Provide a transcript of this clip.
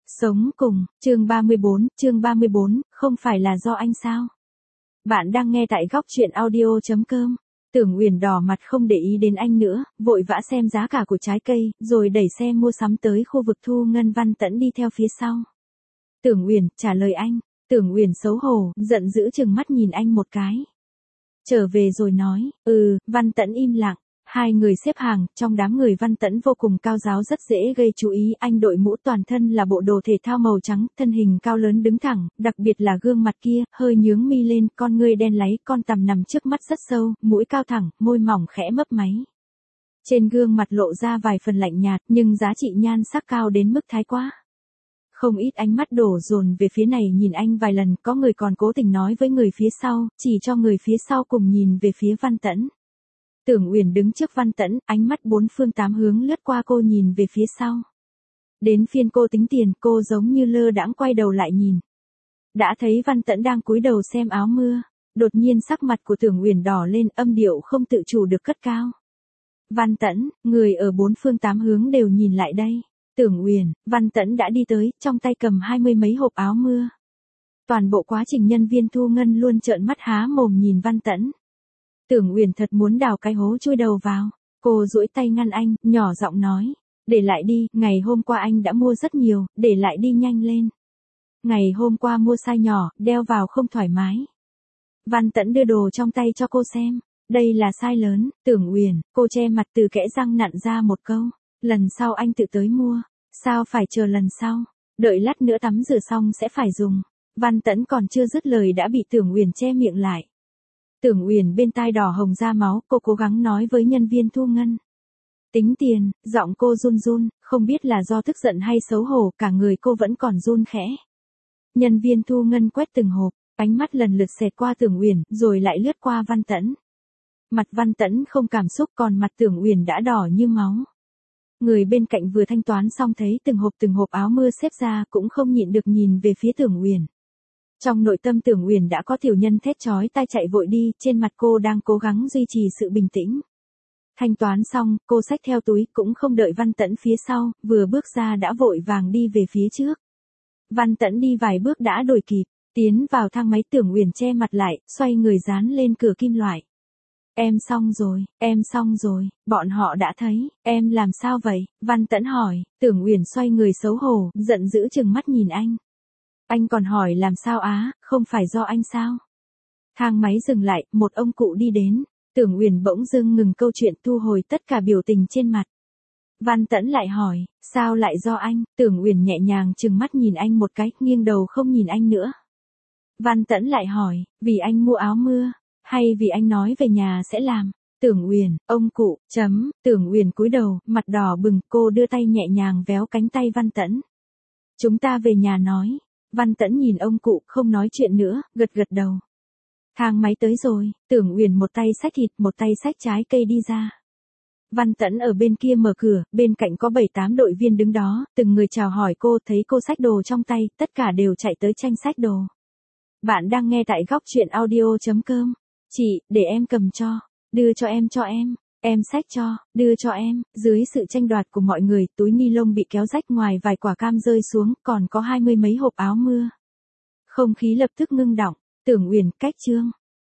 Sống cùng, chương 34, không phải là do anh sao? Bạn đang nghe tại góc truyện audio.com. Tưởng Uyển đỏ mặt không để ý đến anh nữa, vội vã xem giá cả của trái cây, rồi đẩy xe mua sắm tới khu vực thu ngân. Văn Tẫn đi theo phía sau. Tưởng Uyển, trả lời anh. Tưởng Uyển xấu hổ, giận dữ chừng mắt nhìn anh một cái. Trở về rồi nói, Văn Tẫn im lặng. Hai người xếp hàng, trong đám người Văn Tẫn vô cùng cao ráo, rất dễ gây chú ý. Anh đội mũ toàn thân là bộ đồ thể thao màu trắng, thân hình cao lớn đứng thẳng, đặc biệt là gương mặt kia, hơi nhướng mi lên, con ngươi đen láy, con tằm nằm trước mắt rất sâu, mũi cao thẳng, môi mỏng khẽ mấp máy. Trên gương mặt lộ ra vài phần lạnh nhạt, nhưng giá trị nhan sắc cao đến mức thái quá. Không ít ánh mắt đổ dồn về phía này nhìn anh vài lần, có người còn cố tình nói với người phía sau, chỉ cho người phía sau cùng nhìn về phía Văn Tẫn. Tưởng Uyển đứng trước Văn Tẫn, ánh mắt bốn phương tám hướng lướt qua cô nhìn về phía sau. Đến phiên cô tính tiền, cô giống như lơ đãng quay đầu lại nhìn. Đã thấy Văn Tẫn đang cúi đầu xem áo mưa, đột nhiên sắc mặt của Tưởng Uyển đỏ lên, âm điệu không tự chủ được cất cao. Văn Tẫn, người ở bốn phương tám hướng đều nhìn lại đây. Tưởng Uyển, Văn Tẫn đã đi tới, trong tay cầm 20 mấy hộp áo mưa. Toàn bộ quá trình nhân viên thu ngân luôn trợn mắt há mồm nhìn Văn Tẫn. Tưởng Uyển thật muốn đào cái hố chui đầu vào. Cô duỗi tay ngăn anh, nhỏ giọng nói. Để lại đi, ngày hôm qua anh đã mua rất nhiều, để lại đi nhanh lên. Ngày hôm qua mua size nhỏ, đeo vào không thoải mái. Văn Tẫn đưa đồ trong tay cho cô xem. Đây là size lớn. Tưởng Uyển, cô che mặt từ kẽ răng nặn ra một câu. Lần sau anh tự tới mua. Sao phải chờ lần sau? Đợi lát nữa tắm rửa xong sẽ phải dùng. Văn Tẫn còn chưa dứt lời đã bị Tưởng Uyển che miệng lại. Tưởng Uyển bên tai đỏ hồng ra máu, cô cố gắng nói với nhân viên thu ngân. Tính tiền, giọng cô run run, không biết là do tức giận hay xấu hổ, cả người cô vẫn còn run khẽ. Nhân viên thu ngân quét từng hộp, ánh mắt lần lượt xẹt qua Tưởng Uyển, rồi lại lướt qua Văn Tẫn. Mặt Văn Tẫn không cảm xúc, còn mặt Tưởng Uyển đã đỏ như máu. Người bên cạnh vừa thanh toán xong thấy từng hộp áo mưa xếp ra, cũng không nhịn được nhìn về phía Tưởng Uyển. Trong nội tâm Tưởng Uyển đã có tiểu nhân thét chói tai chạy vội đi, trên mặt cô đang cố gắng duy trì sự bình tĩnh. Thanh toán xong, cô xách theo túi, cũng không đợi Văn Tẫn phía sau, vừa bước ra đã vội vàng đi về phía trước. Văn Tẫn đi vài bước đã đuổi kịp, tiến vào thang máy. Tưởng Uyển che mặt lại, xoay người dán lên cửa kim loại. Em xong rồi, bọn họ đã thấy, em làm sao vậy? Văn Tẫn hỏi. Tưởng Uyển xoay người xấu hổ, giận dữ chừng mắt nhìn anh. Anh còn hỏi làm sao á, không phải do anh sao? Thang máy dừng lại, một ông cụ đi đến. Tưởng Uyển bỗng dưng ngừng câu chuyện, thu hồi tất cả biểu tình trên mặt. Văn Tẫn lại hỏi, sao lại do anh? Tưởng Uyển nhẹ nhàng chừng mắt nhìn anh một cái, nghiêng đầu không nhìn anh nữa. Văn Tẫn lại hỏi, vì anh mua áo mưa, hay vì anh nói về nhà sẽ làm? Tưởng Uyển, ông cụ, Tưởng Uyển cúi đầu, mặt đỏ bừng, cô đưa tay nhẹ nhàng véo cánh tay Văn Tẫn. Chúng ta về nhà nói. Văn Tẫn nhìn ông cụ, không nói chuyện nữa, gật gật đầu. Thang máy tới rồi, Tưởng Uyển một tay xách thịt, một tay xách trái cây đi ra. Văn Tẫn ở bên kia mở cửa, bên cạnh có 7-8 đội viên đứng đó, từng người chào hỏi cô, thấy cô xách đồ trong tay, tất cả đều chạy tới tranh xách đồ. Bạn đang nghe tại góc truyện audio.com. Chị, để em cầm cho, đưa cho em xách cho, đưa cho em. Dưới sự tranh đoạt của mọi người, túi ni lông bị kéo rách, ngoài vài quả cam rơi xuống, còn có 20 mấy hộp áo mưa. Không khí lập tức ngưng đọng. Tưởng Uyển, cách chương.